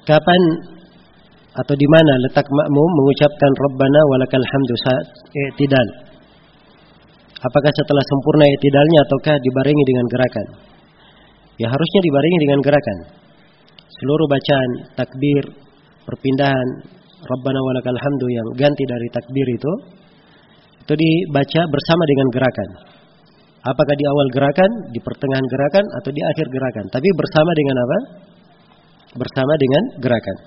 Kapan atau di mana letak makmum mengucapkan Rabbana walakal hamdu saat i'tidal? Apakah setelah sempurna i'tidalnya ataukah dibarengi dengan gerakan? Ya harusnya dibarengi dengan gerakan. Seluruh bacaan takbir, perpindahan Rabbana walakal hamdu yang ganti dari takbir itu dibaca bersama dengan gerakan. Apakah di awal gerakan, di pertengahan gerakan, atau di akhir gerakan? Tapi bersama dengan apa? Bersama dengan gerakan.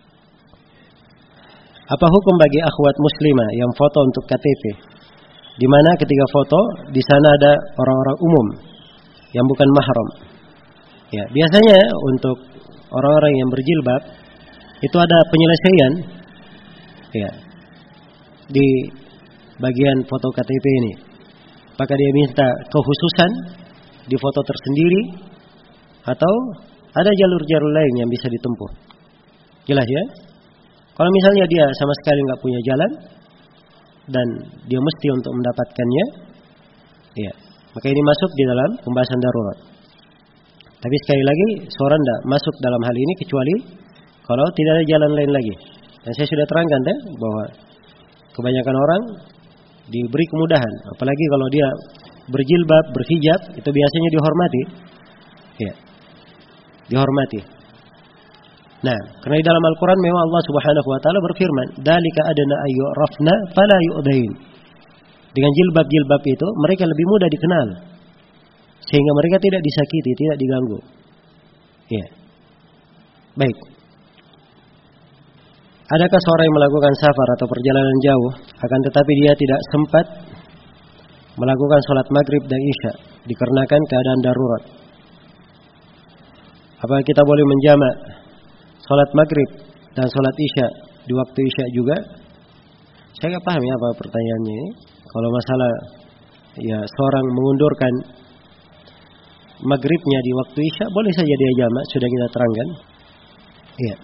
Apa hukum bagi akhwat muslimah yang foto untuk KTP? Di mana ketika foto di sana ada orang-orang umum yang bukan mahram. Ya, biasanya untuk orang-orang yang berjilbab itu ada penyelesaian ya di bagian foto KTP ini. Apakah dia minta kekhususan di foto tersendiri atau ada jalur-jalur lain yang bisa ditempuh? Jelas ya? Kalau misalnya dia sama sekali nggak punya jalan dan dia mesti untuk mendapatkannya, ya, maka ini masuk di dalam pembahasan darurat. Tapi sekali lagi, seorang tidak masuk dalam hal ini kecuali kalau tidak ada jalan lain lagi. Dan saya sudah terangkan bahwa kebanyakan orang diberi kemudahan, apalagi kalau dia berjilbab, berhijab, itu biasanya dihormati. Ya, dihormati. Nah, karena di dalam Al-Quran memang Allah Subhanahu Wa Taala berfirman, "Dalika adna ayyurafna fala yu'dain." Dengan jilbab-jilbab itu mereka lebih mudah dikenal, sehingga mereka tidak disakiti, tidak diganggu. Ya, baik. Adakah seorang yang melakukan safar atau perjalanan jauh, akan tetapi dia tidak sempat melakukan sholat maghrib dan isya dikarenakan keadaan darurat? Apakah kita boleh menjamak sholat maghrib dan sholat isya di waktu isya juga? Saya nggak paham ya apa pertanyaannya ini. Kalau masalah ya seorang mengundurkan maghribnya di waktu isya, boleh saja dia jamak, sudah kita terangkan. Iya.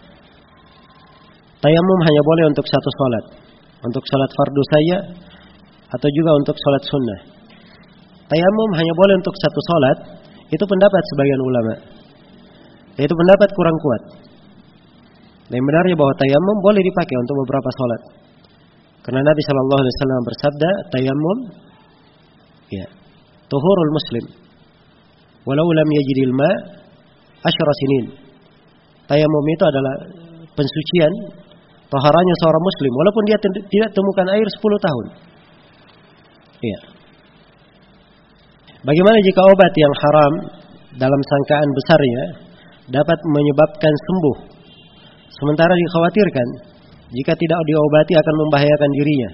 Tayamum hanya boleh untuk satu sholat, untuk sholat fardu saja atau juga untuk sholat sunnah. Tayamum hanya boleh untuk satu sholat, itu pendapat sebagian ulama. Itu pendapat kurang kuat. Dan benarnya bahwa tayamum boleh dipakai untuk beberapa sholat. Karena Nabi Shallallahu Alaihi Wasallam bersabda, tayamum, ya, tuhurul muslim, walau lam yajidil ma, asyara sinin. Tayamum itu adalah pensucian, taharanya seorang muslim, walaupun dia tidak temukan air 10 tahun. Iya. Bagaimana jika obat yang haram dalam sangkaan besarnya dapat menyebabkan sembuh, sementara dikhawatirkan jika tidak diobati akan membahayakan dirinya?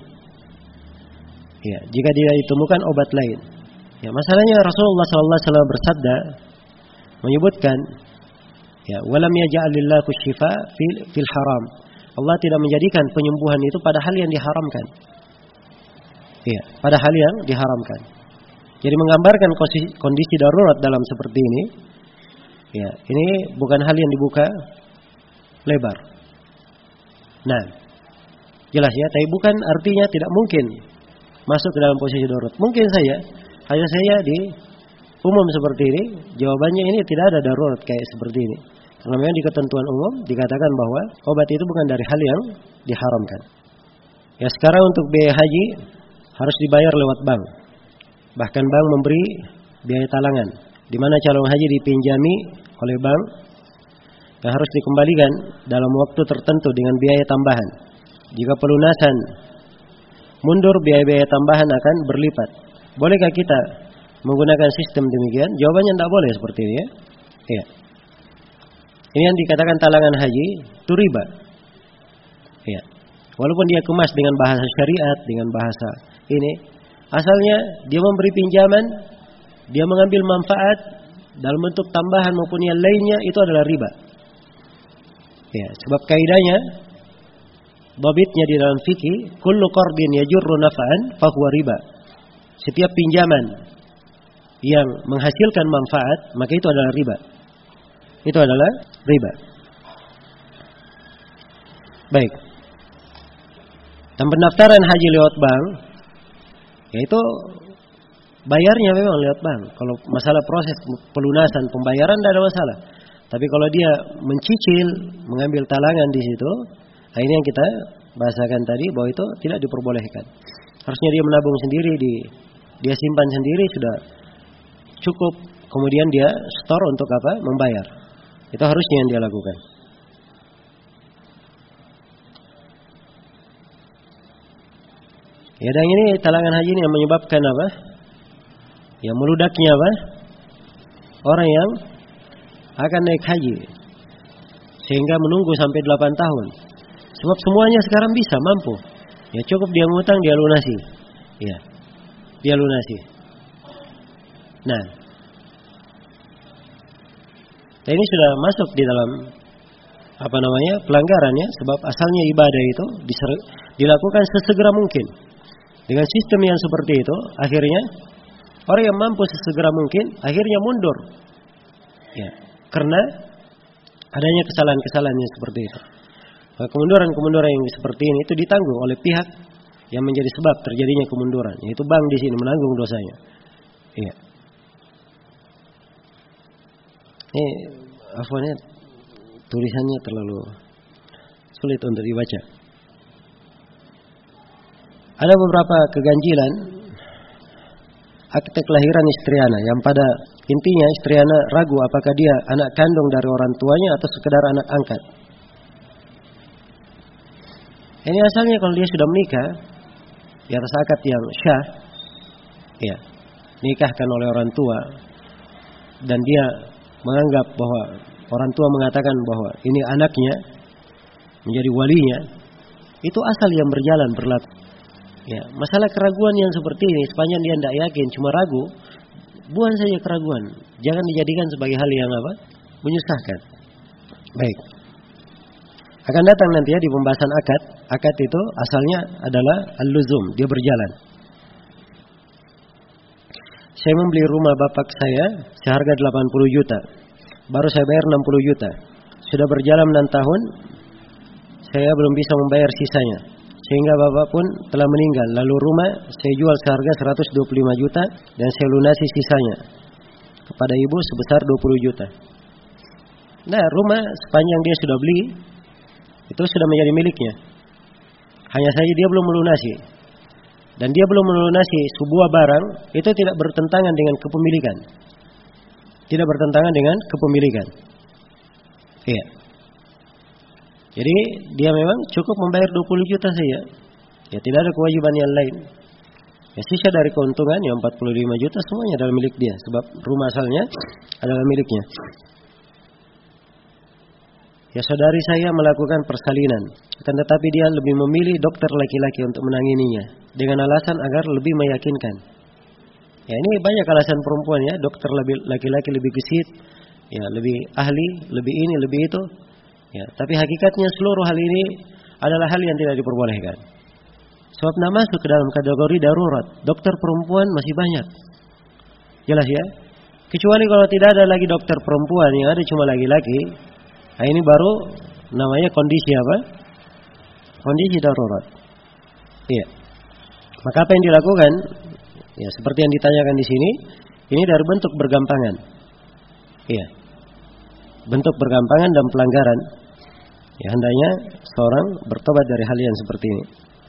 Ya, jika tidak ditemukan obat lain. Ya, masalahnya Rasulullah SAW bersabda menyebutkan, ya, walam yaj'alillahu syifa fil haram. Allah tidak menjadikan penyembuhan itu pada hal yang diharamkan. Ya, pada hal yang diharamkan. Jadi menggambarkan kondisi darurat dalam seperti ini, ya, ini bukan hal yang dibuka lebar. Nah, jelas ya, tapi bukan artinya tidak mungkin masuk ke dalam posisi darurat. Mungkin saja, hanya saya di umum seperti ini, jawabannya ini tidak ada darurat kayak seperti ini. Karena memang di ketentuan umum dikatakan bahwa obat itu bukan dari hal yang diharamkan. Ya, sekarang untuk biaya haji harus dibayar lewat bank. Bahkan bank memberi biaya talangan, di mana calon haji dipinjami oleh bank yang harus dikembalikan dalam waktu tertentu dengan biaya tambahan. Jika pelunasan mundur, biaya-biaya tambahan akan berlipat. Bolehkah kita menggunakan sistem demikian? Jawabannya tidak boleh seperti ini ya. Iya. Ini yang dikatakan talangan haji itu riba. Iya. Walaupun dia kemas dengan bahasa syariat, dengan bahasa ini, asalnya dia memberi pinjaman, dia mengambil manfaat dalam bentuk tambahan maupun yang lainnya, itu adalah riba. Ya, sebab kaidahnya, babitnya di dalam fikih, kullu qardin yajurru naf'an fahuwa riba. Setiap pinjaman yang menghasilkan manfaat, maka itu adalah riba. Itu adalah riba. Baik. Dan pendaftaran haji lewat bank, yaitu bayarnya memang lewat bank. Kalau masalah proses pelunasan pembayaran tidak ada masalah. Tapi kalau dia mencicil, mengambil talangan di situ, nah ini yang kita bahasakan tadi bahwa itu tidak diperbolehkan. Harusnya dia menabung sendiri, dia simpan sendiri sudah cukup. Kemudian dia store untuk apa? Membayar. Itu harusnya yang dia lakukan. Ya, dan ini talangan haji ini yang menyebabkan apa? Yang meludaknya apa? Orang yang akan naik haji sehingga menunggu sampai 8 tahun. Sebab semuanya sekarang bisa, mampu. Ya cukup dia ngutang, dia lunasi. Ya. Dia lunasi. Nah, ini sudah masuk di dalam pelanggaran ya, sebab asalnya ibadah itu dilakukan sesegera mungkin. Dengan sistem yang seperti itu, akhirnya orang yang mampu sesegera mungkin akhirnya mundur. Ya, karena adanya kesalahan-kesalahan yang seperti itu. Nah, kemunduran-kemunduran yang seperti ini itu ditanggung oleh pihak yang menjadi sebab terjadinya kemunduran, yaitu bank di sini menanggung dosanya. Iya. Ini afwannya tulisannya terlalu sulit untuk dibaca. Ada beberapa keganjilan akte kelahiran istri ana yang pada intinya istri ana ragu apakah dia anak kandung dari orang tuanya atau sekedar anak angkat. Ini asalnya kalau dia sudah menikah di atas akad yang syah, ya, nikahkan oleh orang tua dan dia menganggap bahwa orang tua mengatakan bahwa ini anaknya menjadi walinya, itu asal yang berlaku. Ya, masalah keraguan yang seperti ini sepanjang dia tidak yakin, cuma ragu, buang saja keraguan. Jangan dijadikan sebagai hal yang apa? Menyusahkan. Baik. Akan datang nanti ya di pembahasan akad. Akad itu asalnya adalah al-luzum, dia berjalan. Saya membeli rumah bapak saya seharga 80 juta. Baru saya bayar 60 juta. Sudah berjalan 6 tahun, saya belum bisa membayar sisanya. Sehingga bapak pun telah meninggal. Lalu rumah saya jual seharga 125 juta dan saya lunasi sisanya kepada ibu sebesar 20 juta. Nah, rumah sepanjang dia sudah beli itu sudah menjadi miliknya. Hanya saja dia belum melunasi. Dan dia belum melunasi sebuah barang itu tidak bertentangan dengan kepemilikan. Tidak bertentangan dengan kepemilikan. Iya. Jadi dia memang cukup membayar 20 juta saja. Ya tidak ada kewajiban yang lain. Ya sisa dari keuntungan yang 45 juta semuanya adalah milik dia. Sebab rumah asalnya adalah miliknya. Ya saudari saya melakukan persalinan. Tetapi dia lebih memilih dokter laki-laki untuk menangininya. Dengan alasan agar lebih meyakinkan. Ya ini banyak alasan perempuan ya. Dokter laki-laki lebih gesit. Ya lebih ahli, lebih ini, lebih itu. Ya, tapi hakikatnya seluruh hal ini adalah hal yang tidak diperbolehkan. Sebab tidak masuk ke dalam kategori darurat. Dokter perempuan masih banyak. Jelas ya? Kecuali kalau tidak ada lagi dokter perempuan, yang ada cuma laki-laki. Nah ini baru namanya kondisi apa? Kondisi darurat. Iya. Maka apa yang dilakukan? Ya seperti yang ditanyakan di sini, ini dari bentuk bergampangan. Iya. Bentuk bergampangan dan pelanggaran. Ya hendaknya seorang bertobat dari hal yang seperti ini.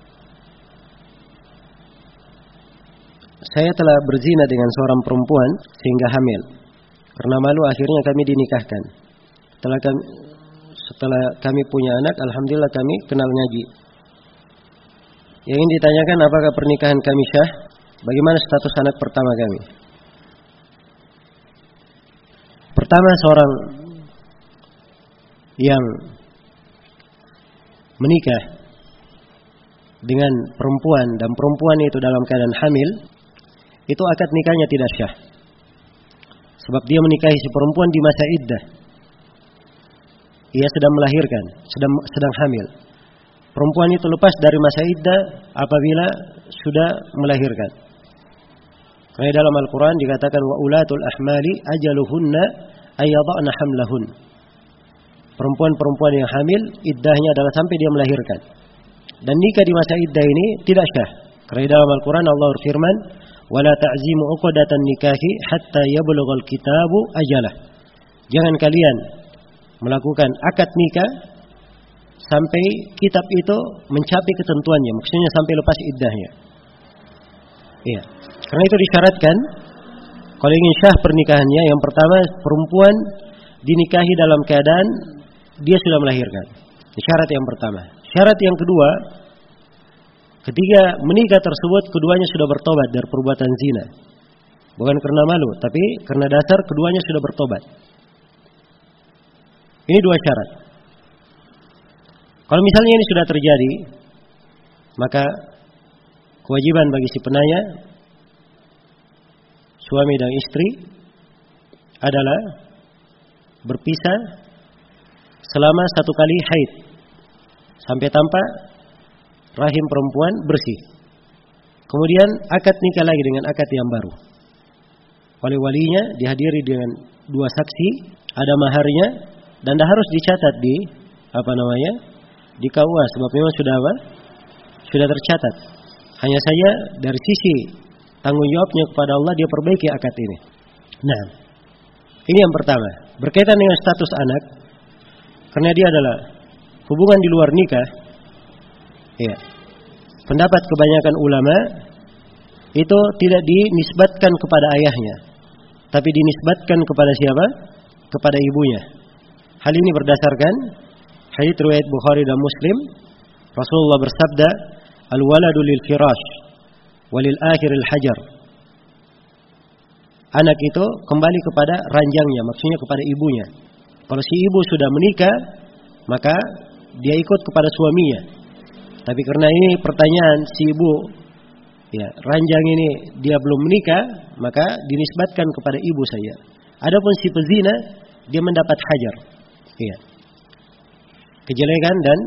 Saya telah berzina dengan seorang perempuan sehingga hamil. Karena malu akhirnya kami dinikahkan. Setelah kami punya anak, alhamdulillah kami kenal ngaji. Yang ingin ditanyakan apakah pernikahan kami syah? Bagaimana status anak pertama kami? Pertama seorang yang menikah dengan perempuan dan perempuan itu dalam keadaan hamil, itu akad nikahnya tidak syah. Sebab dia menikahi si perempuan di masa iddah. Ia sedang melahirkan, sedang hamil. Perempuan itu lepas dari masa iddah apabila sudah melahirkan. Karena dalam Al-Quran dikatakan wa ulatul ahmali ajaluhunna ayyadha'na hamlahun. Perempuan-perempuan yang hamil iddahnya adalah sampai dia melahirkan. Dan nikah di masa iddah ini tidak syah. Karena dalam Al-Quran Allah berfirman, "Wala ta'zimu 'uqdatan nikahi hatta yablughal kitabu ajalah." Jangan kalian melakukan akad nikah sampai kitab itu mencapai ketentuannya, maksudnya sampai lepas iddahnya. Iya. Karena itu disyaratkan kalau ingin syah pernikahannya, yang pertama perempuan dinikahi dalam keadaan dia sudah melahirkan. Syarat yang pertama. Syarat yang kedua, ketika menikah tersebut keduanya sudah bertobat dari perbuatan zina. Bukan karena malu, tapi karena dasar keduanya sudah bertobat. Ini dua syarat. Kalau misalnya ini sudah terjadi, maka kewajiban bagi si penanya, suami dan istri, adalah berpisah selama 1 kali haid, sampai tampak rahim perempuan bersih. Kemudian akad nikah lagi dengan akad yang baru. Oleh walinya dihadiri dengan 2 saksi, ada maharnya, dan harus dicatat di di KUA, sebab memang sudah tercatat. Hanya saja dari sisi tanggung jawabnya kepada Allah dia perbaiki akad ini. Nah, ini yang pertama. Berkaitan dengan status anak, karena dia adalah hubungan di luar nikah. Ya. Pendapat kebanyakan ulama itu tidak dinisbatkan kepada ayahnya, tapi dinisbatkan kepada siapa? Kepada ibunya. Hal ini berdasarkan hadits riwayat Bukhari dan Muslim. Rasulullah bersabda, "Al-waladu lil firash walil akhiril hajar." Anak itu kembali kepada ranjangnya, maksudnya kepada ibunya. Kalau si ibu sudah menikah, maka dia ikut kepada suaminya. Tapi karena ini pertanyaan si ibu, ya, ranjang ini dia belum menikah, maka dinisbatkan kepada ibu saja. Adapun si pezina, dia mendapat hajar. Iya. Kejelekan dan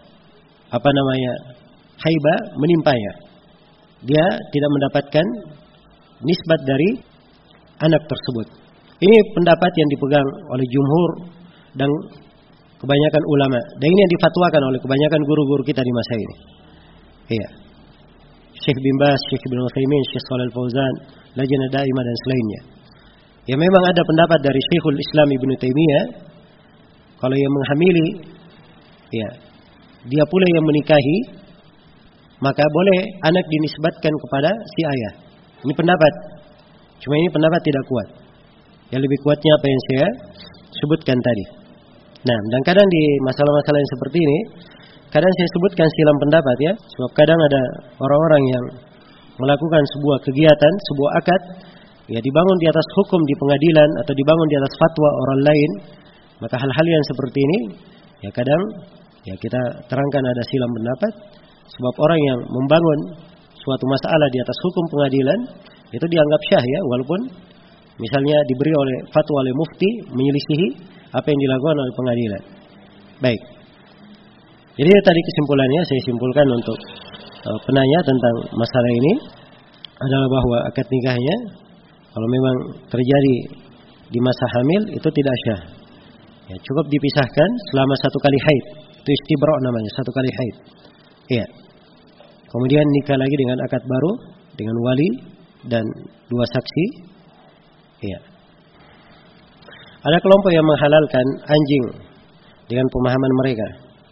haibah menimpanya. Dia tidak mendapatkan nisbat dari anak tersebut. Ini pendapat yang dipegang oleh jumhur dan kebanyakan ulama. Dan ini yang difatwakan oleh kebanyakan guru-guru kita di masa ini. Iya. Syekh bin Baz, Syekh Ibnu Utsaimin, Syekh Shalal Fauzan, Lajnah Daimah dan selainnya. Ya, memang ada pendapat dari Syekhul Islam Ibnu Taimiyah, kalau yang menghamili, ya, dia pula yang menikahi, maka boleh anak dinisbatkan kepada si ayah. Ini pendapat. Cuma ini pendapat tidak kuat. Yang lebih kuatnya apa yang saya sebutkan tadi. Nah, dan kadang di masalah-masalah yang seperti ini, kadang saya sebutkan silang pendapat, ya. Sebab kadang ada orang-orang yang melakukan sebuah kegiatan, sebuah akad, ya, dibangun di atas hukum di pengadilan atau dibangun di atas fatwa orang lain. Maka hal-hal yang seperti ini, ya, kadang, ya, kita terangkan ada silang pendapat. Sebab orang yang membangun suatu masalah di atas hukum pengadilan itu dianggap syah, ya, walaupun misalnya diberi oleh fatwa oleh mufti menyelisihi apa yang dilakukan oleh pengadilan. Baik. Jadi tadi kesimpulannya saya simpulkan untuk penanya tentang masalah ini adalah bahwa akad nikahnya kalau memang terjadi di masa hamil itu tidak syah. Ya, cukup dipisahkan selama 1 kali haid. Itu istibra' namanya, 1 kali haid. Iya. Kemudian nikah lagi dengan akad baru, dengan wali dan 2 saksi. Iya. Ada kelompok yang menghalalkan anjing dengan pemahaman mereka.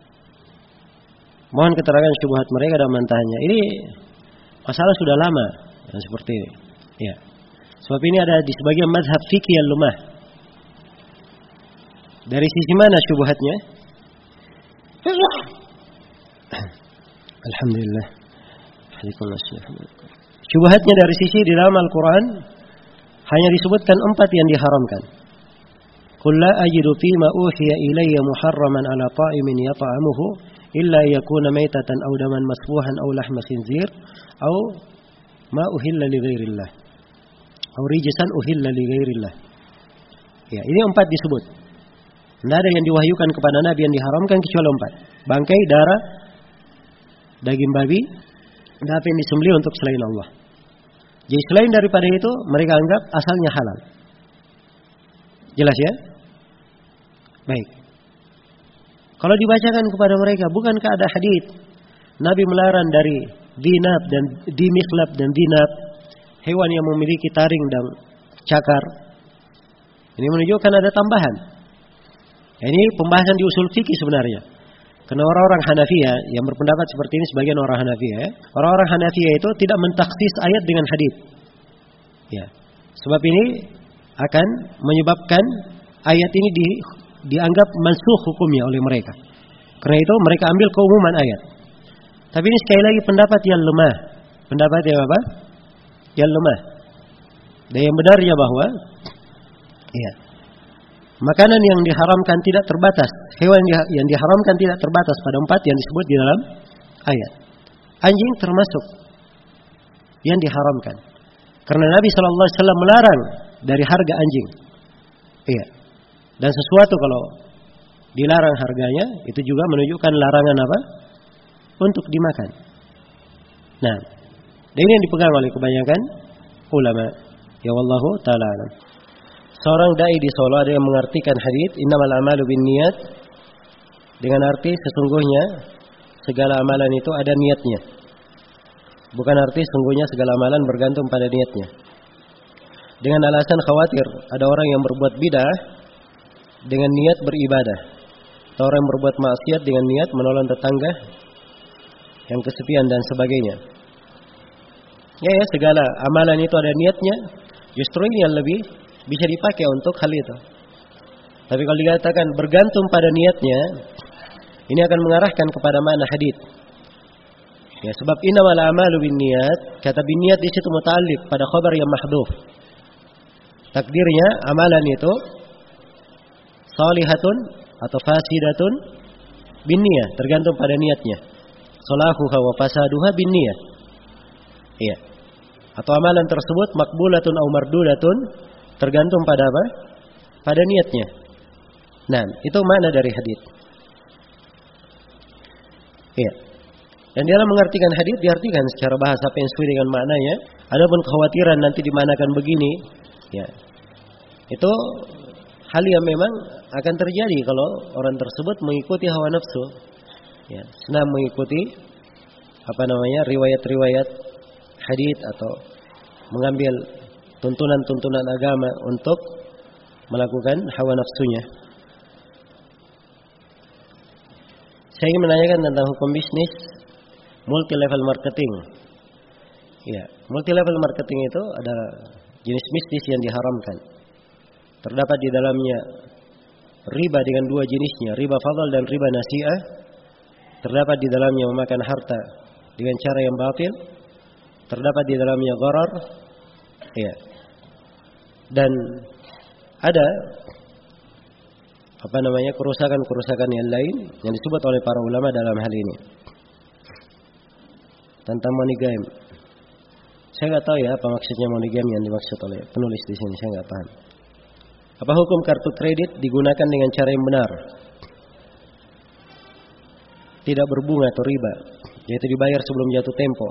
Mohon keterangan syubhat mereka dan bantahannya. Ini masalah sudah lama yang seperti ini. Iya. Sebab ini ada di sebagian mazhab fikih yang lemah. Dari sisi mana syubhatnya? Alhamdulillah. Syubhatnya dari sisi di dalam Al-Quran hanya disebutkan 4 yang diharamkan. Qul la ajidu fima uhiya ilayya muharraman ala ta'imin yata'amuhu illa yakuna maytatan aw daman masfuhan aw lahma khinzir aw ma uhilla li ghairillah aw rijsan uhilla li ghairillah. Ya, ini 4 disebut. Tidak ada yang diwahyukan kepada Nabi yang diharamkan kecuali 4. Bangkai, darah, daging babi, dan apa yang disembelih untuk selain Allah. Jadi selain daripada itu, mereka anggap asalnya halal. Jelas, ya? Baik. Kalau dibacakan kepada mereka, bukankah ada hadits Nabi melarang dari dinab dan dimikhlab dan dinab, hewan yang memiliki taring dan cakar. Ini menunjukkan ada tambahan. Ini pembahasan di usul fikih sebenarnya. Karena orang-orang Hanafiyah yang berpendapat seperti ini, sebagian orang Hanafiyah, orang-orang Hanafiyah itu tidak mentaksis ayat dengan hadits. Ya. Sebab ini akan menyebabkan ayat ini dianggap mansukh hukumnya oleh mereka. Karena itu mereka ambil keumuman ayat. Tapi ini sekali lagi pendapat yang lemah. Pendapat yang apa? Yang lemah. Dan yang benarnya bahwa ya, makanan yang diharamkan tidak terbatas, hewan yang diharamkan tidak terbatas pada 4 yang disebut di dalam ayat. Anjing termasuk yang diharamkan. Karena Nabi sallallahu alaihi wasallam melarang dari harga anjing. Iya. Dan sesuatu kalau dilarang harganya, itu juga menunjukkan larangan apa? Untuk dimakan. Nah, dan ini yang dipegang oleh kebanyakan ulama. Ya wallahu ta'ala alam. Seorang dai di Solo ada yang mengartikan hadits innamal a'malu binniyat dengan arti sesungguhnya segala amalan itu ada niatnya. Bukan arti sesungguhnya segala amalan bergantung pada niatnya. Dengan alasan khawatir ada orang yang berbuat bidah dengan niat beribadah, atau orang yang berbuat maksiat dengan niat menolong tetangga yang kesepian dan sebagainya. Ya, segala amalan itu ada niatnya. Justru ini yang lebih bisa dipakai untuk hal itu. Tapi kalau dikatakan bergantung pada niatnya, ini akan mengarahkan kepada makna hadits. Ya, sebab innamal a'malu binniyat, kata binniyat di situ muta'alliq pada khabar yang mahdhuf. Takdirnya amalan itu salihatun atau fasidatun binniyah, tergantung pada niatnya. Salahuha wa fasaduha binniyah. Iya. Atau amalan tersebut makbulatun au mardudatun, tergantung pada apa? Pada niatnya. Nah, itu makna dari hadits. Iya. Dan dalam mengartikan hadits diartikan secara bahasa apa yang sesuai dengan maknanya. Adapun kekhawatiran nanti dimanakan begini, ya. Itu hal yang memang akan terjadi kalau orang tersebut mengikuti hawa nafsu. Ya, senang mengikuti riwayat-riwayat hadits atau mengambil tuntunan-tuntunan agama untuk melakukan hawa nafsunya. Saya ingin menanyakan tentang hukum bisnis multi level marketing. Ya, multi level marketing itu ada jenis bisnis yang diharamkan. Terdapat di dalamnya riba dengan 2 jenisnya, riba fadl dan riba nasi'ah. Terdapat di dalamnya memakan harta dengan cara yang batil. Terdapat di dalamnya gharar. Ya. Dan ada kerusakan-kerusakan yang lain yang disebut oleh para ulama dalam hal ini. Tentang money game. Saya enggak tahu ya apa maksudnya money game yang dimaksud oleh penulis di sini, saya enggak paham. Apa hukum kartu kredit digunakan dengan cara yang benar? Tidak berbunga atau riba, yaitu dibayar sebelum jatuh tempo.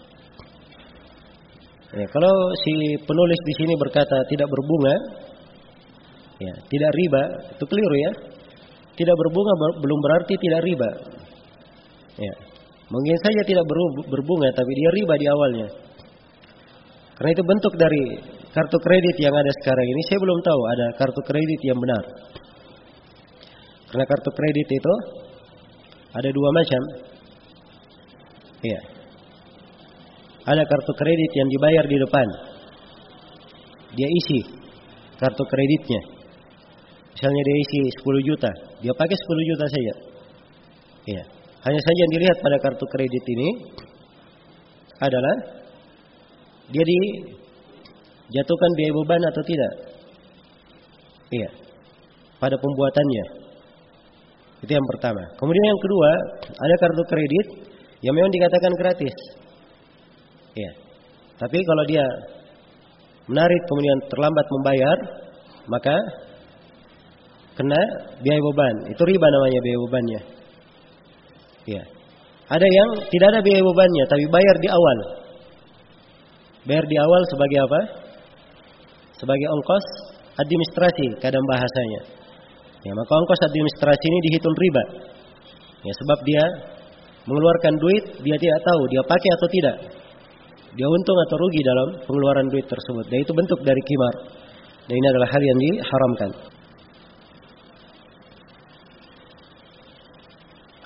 Ya, kalau si penulis di sini berkata tidak berbunga, ya, tidak riba, itu keliru ya. Tidak berbunga belum berarti tidak riba. Ya. Mungkin saja tidak berbunga tapi dia riba di awalnya. Karena itu bentuk dari kartu kredit yang ada sekarang ini, saya belum tahu ada kartu kredit yang benar. Karena kartu kredit itu ada 2 macam. Ya. Ada kartu kredit yang dibayar di depan. Dia isi kartu kreditnya. Misalnya dia isi 10 juta, dia pakai 10 juta saja. Ya. Hanya saja yang dilihat pada kartu kredit ini adalah dia dijatuhkan biaya beban atau tidak. Iya. Pada pembuatannya. Itu yang pertama. Kemudian yang kedua, ada kartu kredit yang memang dikatakan gratis. Iya. Tapi kalau dia menarik kemudian terlambat membayar, maka kena biaya beban. Itu riba namanya biaya bebannya. Iya. Ada yang tidak ada biaya bebannya tapi bayar di awal. Bayar di awal sebagai apa? Sebagai ongkos administrasi kadang bahasanya. Ya, maka ongkos administrasi ini dihitung riba. Ya, sebab dia mengeluarkan duit, dia tidak tahu dia pakai atau tidak. Dia untung atau rugi dalam pengeluaran duit tersebut. Dan itu bentuk dari qimar. Dan ini adalah hal yang diharamkan.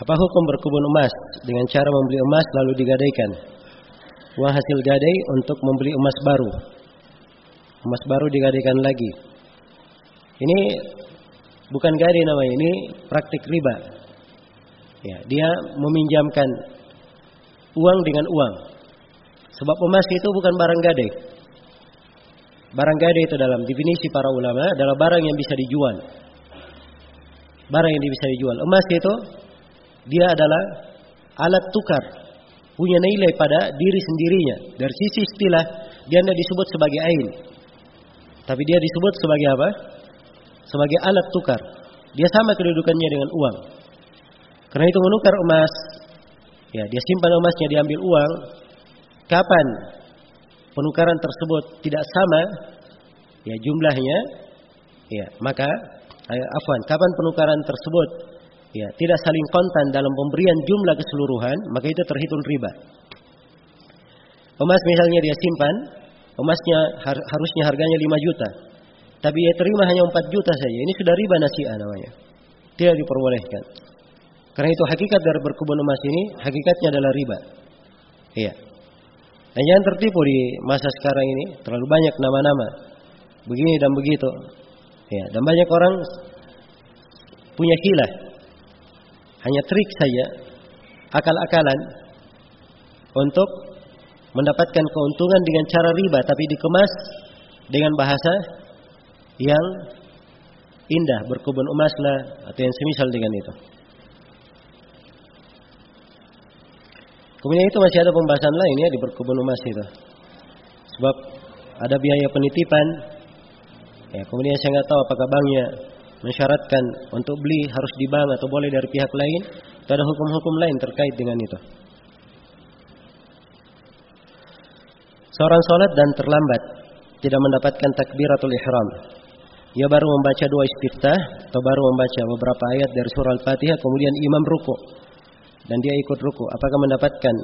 Apa hukum berkebun emas dengan cara membeli emas lalu digadaikan? Uang hasil gadai untuk membeli emas baru. Emas baru digadaikan lagi. Ini bukan gadai namanya, ini praktik riba. Ya, dia meminjamkan uang dengan uang. Sebab emas itu bukan barang gadai. Barang gadai itu dalam definisi para ulama adalah barang yang bisa dijual. Barang yang bisa dijual. Emas itu dia adalah alat tukar, punya nilai pada diri sendirinya. Dari sisi istilah dia tidak disebut sebagai ain, tapi dia disebut sebagai apa? Sebagai alat tukar. Dia sama kedudukannya dengan uang. Karena itu menukar emas, ya dia simpan emasnya, diambil uang. Kapan penukaran tersebut tidak sama, ya jumlahnya, ya maka kapan penukaran tersebut ya tidak saling kontan dalam pemberian jumlah keseluruhan, maka itu terhitung riba. Emas misalnya dia simpan, emasnya harusnya harganya 5 juta, tapi dia terima hanya 4 juta saja. Ini sudah riba nasi'ah namanya. Tidak diperbolehkan. Karena itu hakikat dari berkebun emas ini, hakikatnya adalah riba. Iya. Dan jangan tertipu di masa sekarang ini, terlalu banyak nama-nama begini dan begitu. Ya, dan banyak orang punya hilah. Hanya trik saja, akal-akalan untuk mendapatkan keuntungan dengan cara riba, tapi dikemas dengan bahasa yang indah, berkebun emas lah, atau yang semisal dengan itu. Kemudian itu masih ada pembahasan lain ya di berkebun emas itu. Sebab ada biaya penitipan. Ya, kemudian saya nggak tahu apakah banknya mensyaratkan untuk beli harus di bank atau boleh dari pihak lain. Itu ada hukum-hukum lain terkait dengan itu. Seorang sholat dan terlambat, tidak mendapatkan takbiratul ihram. Ia baru membaca 2 istiftah atau baru membaca beberapa ayat dari surah Al-Fatihah, kemudian imam ruku dan dia ikut ruku. Apakah mendapatkan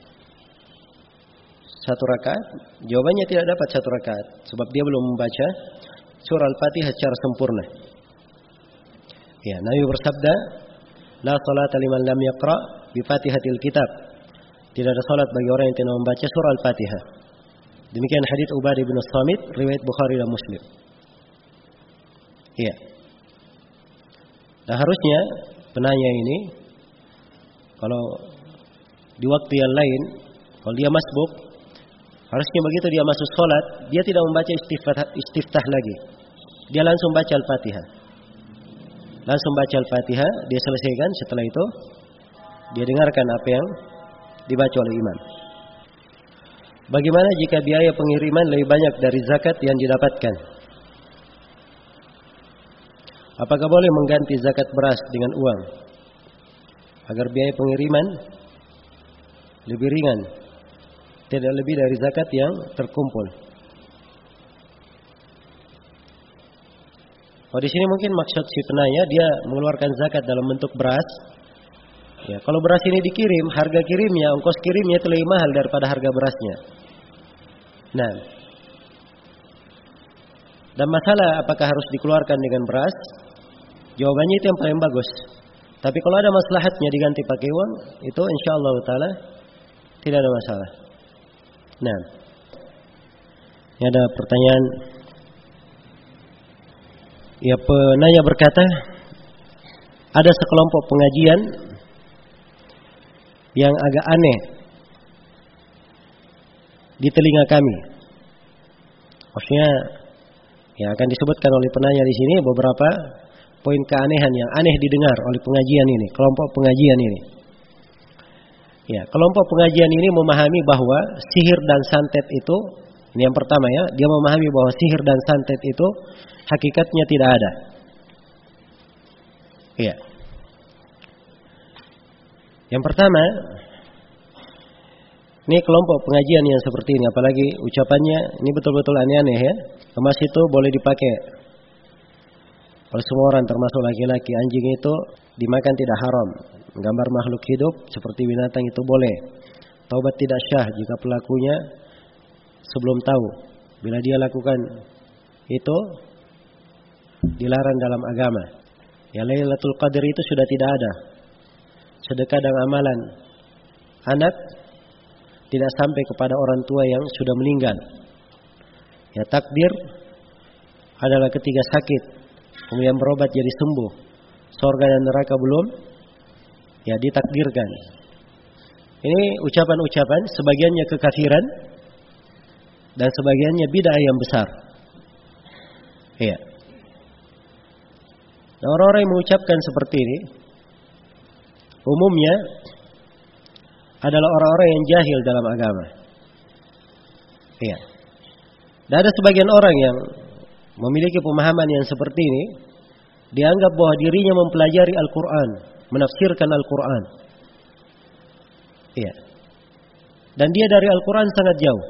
1 rakaat? Jawabannya tidak dapat 1 rakaat, sebab dia belum membaca surah Al-Fatihah secara sempurna. Ya, Nabi bersabda, "La salata liman lam yaqra bi Fatihatil Kitab." Tidak ada salat bagi orang yang tidak membaca surah Al-Fatihah. Demikian hadits Ubadah bin Samit riwayat Bukhari dan Muslim. Iya. Dan harusnya penanya ini kalau di waktu yang lain, kalau dia masbuk, harusnya begitu dia masuk sholat, dia tidak membaca istiftah lagi. Dia langsung baca Al-Fatihah. Langsung baca Al-Fatihah, dia selesaikan, setelah itu dia dengarkan apa yang dibaca oleh imam. Bagaimana jika biaya pengiriman lebih banyak dari zakat yang didapatkan? Apakah boleh mengganti zakat beras dengan uang agar biaya pengiriman lebih ringan, tidak lebih dari zakat yang terkumpul? Oh, di sini mungkin maksud si penanya dia mengeluarkan zakat dalam bentuk beras. Ya, kalau beras ini dikirim, harga kirimnya, ongkos kirimnya itu lebih mahal daripada harga berasnya. Nah, dan masalah apakah harus dikeluarkan dengan beras? Jawabannya itu yang paling bagus. Tapi kalau ada maslahatnya diganti pakai uang, itu insyaallah taala tidak ada masalah. Nah, ini ada pertanyaan. Ya, penanya berkata, ada sekelompok pengajian yang agak aneh di telinga kami. Maksudnya, yang akan disebutkan oleh penanya di sini beberapa poin keanehan yang aneh didengar oleh pengajian ini, kelompok pengajian ini. Ya, kelompok pengajian ini memahami bahwa sihir dan santet itu, ini yang pertama ya, dia memahami bahwa sihir dan santet itu hakikatnya tidak ada. Ya. Yang pertama, ini kelompok pengajian yang seperti ini, apalagi ucapannya ini betul-betul aneh-aneh ya. Emas itu boleh dipakai oleh semua orang termasuk laki-laki. Anjing itu dimakan tidak haram. Gambar makhluk hidup seperti binatang itu boleh. Taubat tidak syah jika pelakunya sebelum tahu. Bila dia lakukan itu dilarang dalam agama. Ya, Lailatul Qadar itu sudah tidak ada. sedekah dan amalan anak tidak sampai kepada orang tua yang sudah meninggal. Ya, takdir adalah ketika sakit kemudian berobat jadi sembuh, surga dan neraka belum ya ditakdirkan. Ini ucapan-ucapan sebagiannya kekafiran dan sebagiannya bid'ah yang besar. Iya. Nah, orang-orang yang mengucapkan seperti ini umumnya adalah orang-orang yang jahil dalam agama. Iya. Dan ada sebagian orang yang memiliki pemahaman yang seperti ini, dianggap bahwa dirinya mempelajari Al-Quran, menafsirkan Al-Quran. Iya. Dan dia dari Al-Quran sangat jauh.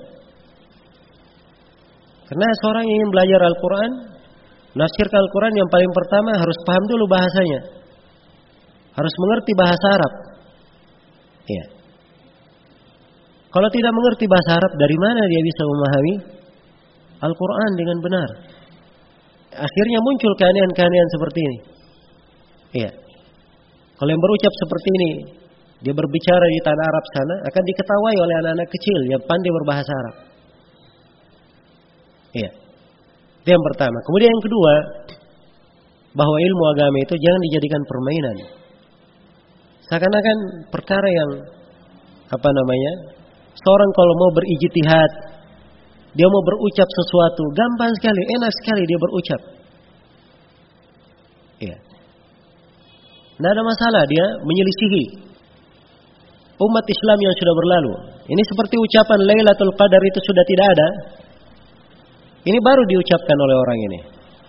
Karena seorang yang ingin belajar Al-Quran, menafsirkan Al-Quran yang paling pertama harus paham dulu bahasanya. Harus mengerti bahasa Arab. Iya. Kalau tidak mengerti bahasa Arab, dari mana dia bisa memahami Al-Quran dengan benar? Akhirnya muncul keanehan-keanehan seperti ini. Iya. Kalau yang berucap seperti ini, dia berbicara di tanah Arab sana, akan diketawai oleh anak-anak kecil yang pandai berbahasa Arab. Iya. Itu yang pertama. Kemudian yang kedua, bahwa ilmu agama itu jangan dijadikan permainan. Seakan-akan perkara yang seorang kalau mau berijtihad, dia mau berucap sesuatu, gampang sekali, enak sekali dia berucap. Iya. Tidak ada masalah dia menyelisihi umat Islam yang sudah berlalu. Ini seperti ucapan Lailatul Qadar itu sudah tidak ada. Ini baru diucapkan oleh orang ini.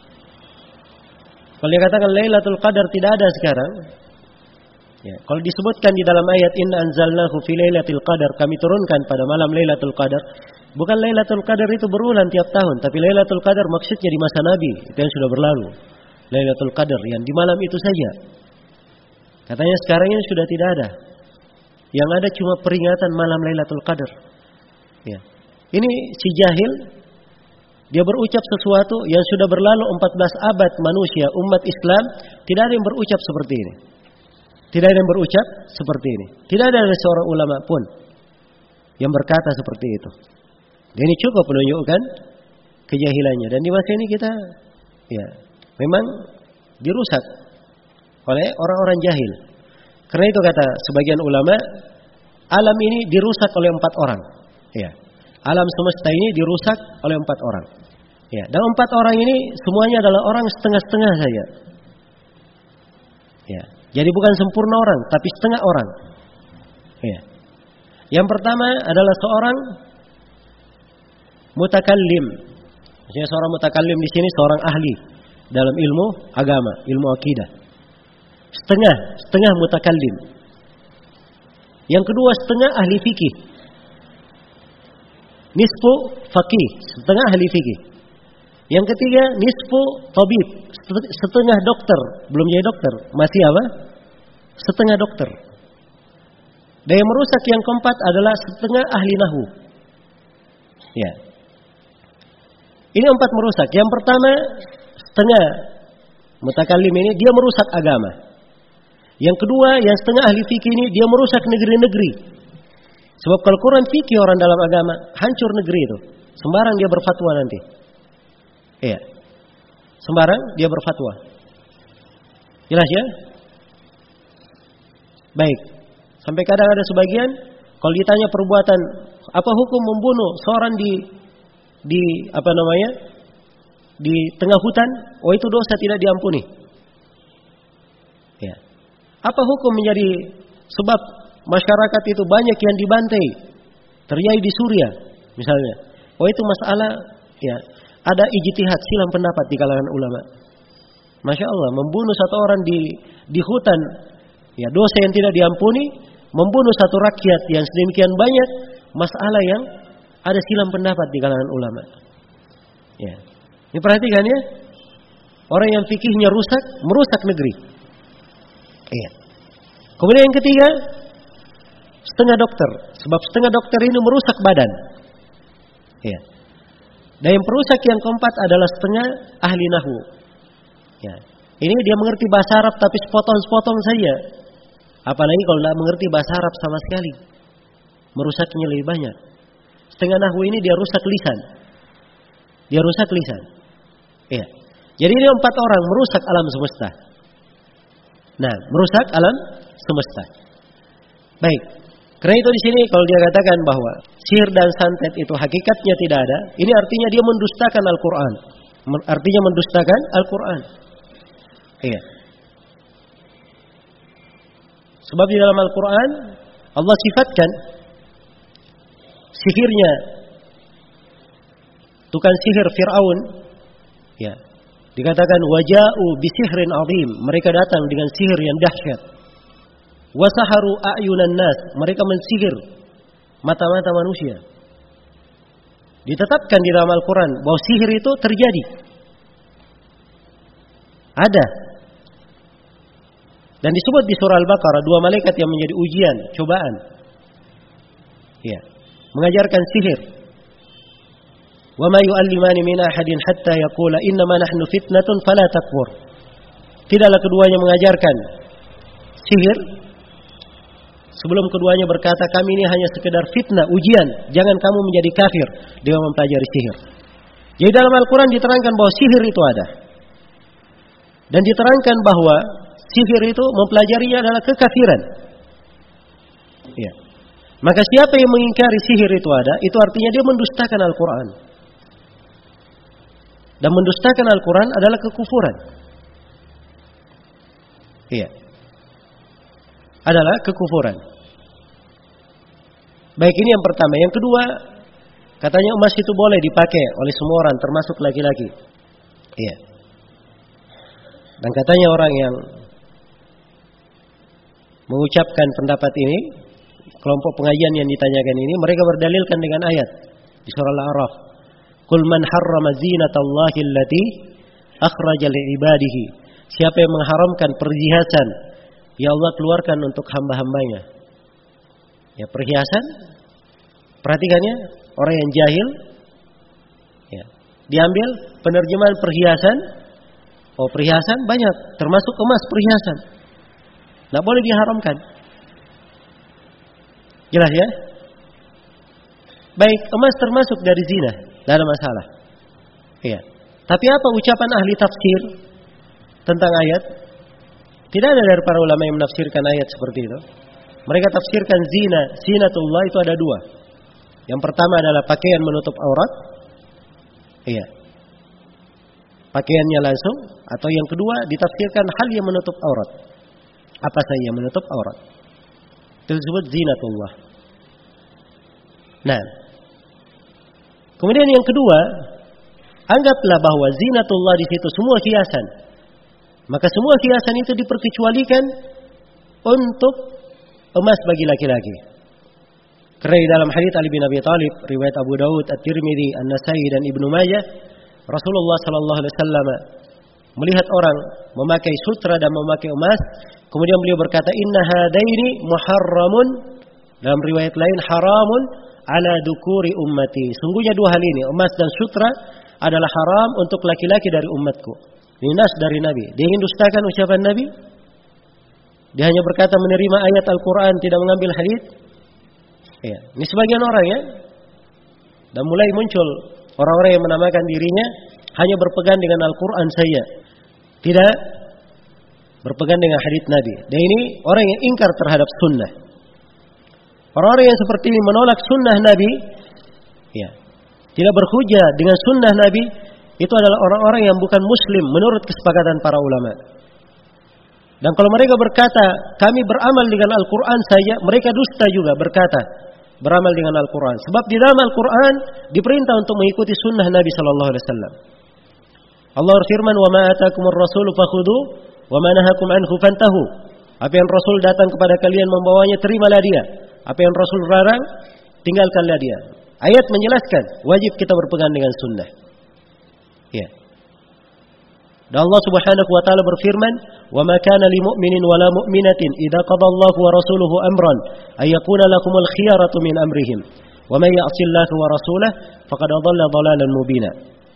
Kalau dia katakan Lailatul Qadar tidak ada sekarang, ya, kalau disebutkan di dalam ayat Inna anzalnahu fi Lailatul Qadar, kami turunkan pada malam Lailatul Qadar, bukan Lailatul Qadar itu berulang tiap tahun, tapi Lailatul Qadar maksudnya di masa Nabi, itu yang sudah berlalu. Lailatul Qadar yang di malam itu saja. Katanya sekarang ini sudah tidak ada. Yang ada cuma peringatan malam Lailatul Qadar. Ya. Ini si jahil, dia berucap sesuatu yang sudah berlalu 14 abad manusia, umat Islam, tidak ada yang berucap seperti ini. Tidak ada yang berucap seperti ini. Tidak ada seorang ulama pun yang berkata seperti itu. Dan ini cukup menunjukkan kejahilannya. Dan di masa ini kita, ya, memang dirusak oleh orang-orang jahil. Karena itu kata sebagian ulama, alam ini dirusak oleh 4 orang. Ya. Alam semesta ini dirusak oleh 4 orang. Ya. Dan 4 orang ini semuanya adalah orang setengah-setengah saja. Ya. Jadi bukan sempurna orang, tapi setengah orang. Ya. Yang pertama adalah seorang mutakallim. Maksudnya seorang mutakallim di sini seorang ahli dalam ilmu agama, ilmu akidah. Setengah mutakallim. Yang kedua setengah ahli fikih. Nisfu faqih, setengah ahli fikih. Yang ketiga nisfu tabib, setengah dokter, belum jadi dokter, masih apa? Setengah dokter. Dan yang merusak yang keempat adalah setengah ahli nahwu. Ya. Ini 4 merusak. Yang pertama setengah mutakallim ini dia merusak agama. Yang kedua yang setengah ahli fikih ini dia merusak negeri-negeri. Sebab kalau Quran fikih orang dalam agama, hancur negeri itu. Sembarang dia berfatwa nanti. Iya. Sembarang dia berfatwa. Jelas ya? Baik. Sampai kadang ada sebagian kalau ditanya perbuatan apa hukum membunuh seorang di tengah hutan, oh itu dosa tidak diampuni. Ya. Apa hukum menjadi sebab masyarakat itu banyak yang dibantai, terjadi di Suriah misalnya. Oh itu masalah ya, ada ijtihad silang pendapat di kalangan ulama. Masya Allah, membunuh satu orang di hutan, ya dosa yang tidak diampuni. Membunuh satu rakyat yang sedemikian banyak, masalah yang ada silang pendapat di kalangan ulama. Ya, ini perhatikan ya, orang yang fikihnya rusak, merusak negeri. Iya. Kemudian yang ketiga, setengah dokter, sebab setengah dokter ini merusak badan. Iya. Dan yang perusak yang keempat adalah setengah ahli nahwu. Ya. Ini dia mengerti bahasa Arab tapi sepotong-sepotong saja. Apalagi kalau tidak mengerti bahasa Arab sama sekali. Merusaknya lebih banyak. Setengah nahwu ini dia rusak lisan. Dia rusak lisan. Iya. Jadi ini 4 orang merusak alam semesta. Nah, merusak alam semesta. Baik. Karena itu di sini kalau dia katakan bahwa sihir dan santet itu hakikatnya tidak ada, ini artinya dia mendustakan Al-Quran. Artinya mendustakan Al-Quran. Iya. Sebab di dalam Al-Quran Allah sifatkan sihirnya tukang sihir Fir'aun, ya, dikatakan waja'u bisihrin azim, mereka datang dengan sihir yang dahsyat. Wasaharu a'yunan nas, mereka mensihir mata-mata manusia. Ditetapkan di dalam Al-Quran bahwa sihir itu terjadi. Ada. Dan disebut di surah Al-Baqarah 2 malaikat yang menjadi ujian, cobaan. Ya, mengajarkan sihir. Wa ma yu'allimani min ahadin hatta yaqula innama nahnu fitnatun fala takfur. Tidaklah keduanya mengajarkan sihir sebelum keduanya berkata kami ini hanya sekedar fitnah, ujian, jangan kamu menjadi kafir dengan mempelajari sihir. Jadi dalam Al-Quran diterangkan bahwa sihir itu ada. Dan diterangkan bahwa sihir itu mempelajarinya adalah kekafiran. Ya. Maka siapa yang mengingkari sihir itu ada, itu artinya dia mendustakan Al-Quran. Dan mendustakan Al-Quran adalah kekufuran. Iya. Adalah kekufuran. Baik, ini yang pertama. Yang kedua, katanya emas itu boleh dipakai oleh semua orang, termasuk laki-laki. Iya. Dan katanya orang yang mengucapkan pendapat ini, kelompok pengajian yang ditanyakan ini, mereka berdalilkan dengan ayat di surah Al-A'raf. Qul man harrama zinatallahi allati akhraja li'ibadihi. Siapa yang mengharamkan perhiasan yang Allah keluarkan untuk hamba-hambanya. Ya, perhiasan, perhatikannya, orang yang jahil, ya, diambil penerjemahan perhiasan. Oh, perhiasan banyak, termasuk emas perhiasan. Tidak boleh diharamkan. Jelas ya? Baik, emas termasuk dari zina, tidak ada masalah. Iya. Tapi apa ucapan ahli tafsir tentang ayat? Tidak ada dari para ulama yang menafsirkan ayat seperti itu. Mereka tafsirkan zina, zinatullah itu ada 2. Yang pertama adalah pakaian menutup aurat. Iya. Pakaiannya langsung. Atau yang kedua ditafsirkan hal yang menutup aurat. Apa saja yang menutup aurat. Itu disebut zinatullah. Nah. Kemudian yang kedua, anggaplah bahwa zinatullah di situ semua hiasan. Maka semua hiasan itu diperkecualikan untuk emas bagi laki-laki. Karena di dalam hadits Ali bin Abi Thalib, riwayat Abu Daud, At-Tirmidzi, An-Nasai dan Ibnu Majah, Rasulullah sallallahu alaihi wasallam melihat orang memakai sutra dan memakai emas, kemudian beliau berkata, "Inna hadaini muharramun." Dalam riwayat lain, haramun ala dukuri ummati. Sungguhnya 2 hal ini, emas dan sutra, adalah haram untuk laki-laki dari umatku. Ini nas dari Nabi. Dia ingin dustakan ucapan Nabi? Dia hanya berkata menerima ayat Al-Quran, tidak mengambil hadits. Ya. Ini sebagian orang ya. Dan mulai muncul orang-orang yang menamakan dirinya hanya berpegang dengan Al-Quran saja, tidak berpegang dengan hadits Nabi. Dan ini orang yang ingkar terhadap sunnah. Orang-orang yang seperti ini menolak sunnah Nabi, ya, tidak berhujjah dengan sunnah Nabi, itu adalah orang-orang yang bukan muslim menurut kesepakatan para ulama. Dan kalau mereka berkata kami beramal dengan Al-Quran saja, mereka dusta juga berkata beramal dengan Al-Quran. Sebab di dalam Al-Quran diperintah untuk mengikuti sunnah Nabi sallallahu alaihi wasallam. Allah berfirman, "Wa ma atakumur rasulu fakhudhu wa ma nahakum anhu fantahu." Apa yang Rasul datang kepada kalian membawanya, terimalah dia. Apa yang Rasul larang, tinggalkanlah dia. Ayat menjelaskan wajib kita berpegang dengan sunnah. Ya. Dan Allah Subhanahu wa taala berfirman, "Wa ma kana lil mu'minin wa la mu'minatin idza qada Allahu wa rasuluhu amran ay yakuna lakumul khiyaratu min amrihim wa may ya'si Allaha wa rasulahu faqad dhalla dhalalan mubina."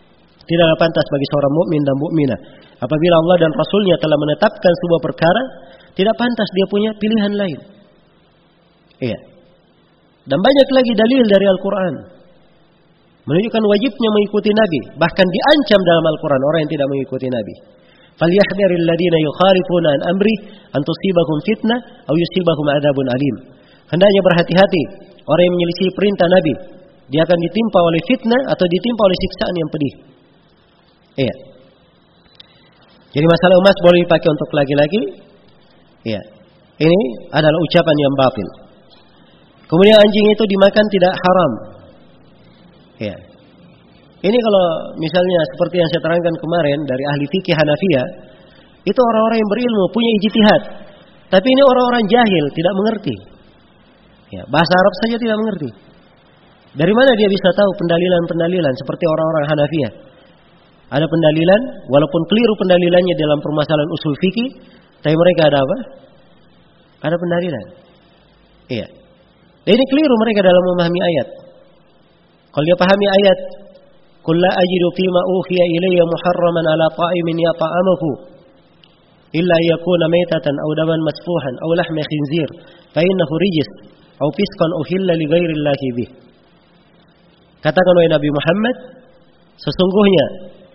Tidaklah pantas bagi seorang mukmin dan mukminah apabila Allah dan Rasulnya telah menetapkan sebuah perkara, tidak pantas dia punya pilihan lain. Iya. Dan banyak lagi dalil dari Al-Quran menunjukkan wajibnya mengikuti Nabi. Bahkan diancam dalam Al-Quran orang yang tidak mengikuti Nabi. Falyahdharil ladzina yukhalifuna an amri an tusibahum fitnah aw yusibahum adzabun alim. Hendaknya berhati-hati orang yang menyelisih perintah Nabi. Dia akan ditimpa oleh fitnah atau ditimpa oleh siksaan yang pedih. Iya. Jadi masalah emas boleh dipakai untuk laki-laki. Iya. Ini adalah ucapan yang batil. Kemudian anjing itu dimakan tidak haram. Iya. Ini kalau misalnya seperti yang saya terangkan kemarin dari ahli fikih Hanafiyah, itu orang-orang yang berilmu, punya ijtihad. Tapi ini orang-orang jahil, tidak mengerti. Ya, bahasa Arab saja tidak mengerti. Dari mana dia bisa tahu pendalilan-pendalilan seperti orang-orang Hanafiyah? Ada pendalilan, walaupun keliru pendalilannya dalam permasalahan usul fikih, tapi mereka ada apa? Ada pendalilan. Iya. Dan ini keliru mereka dalam memahami ayat. Kalau dia pahami ayat, "Qul la ajidu fima uhiya ilayya muharraman ala ta'imin yata'amuhu illa yakuna maytatan aw daman masfuhan aw lahma khinzir fa innahu rijis aw fisqan uhilla li ghairi Allahi bih." Katakan wahai Nabi Muhammad, sesungguhnya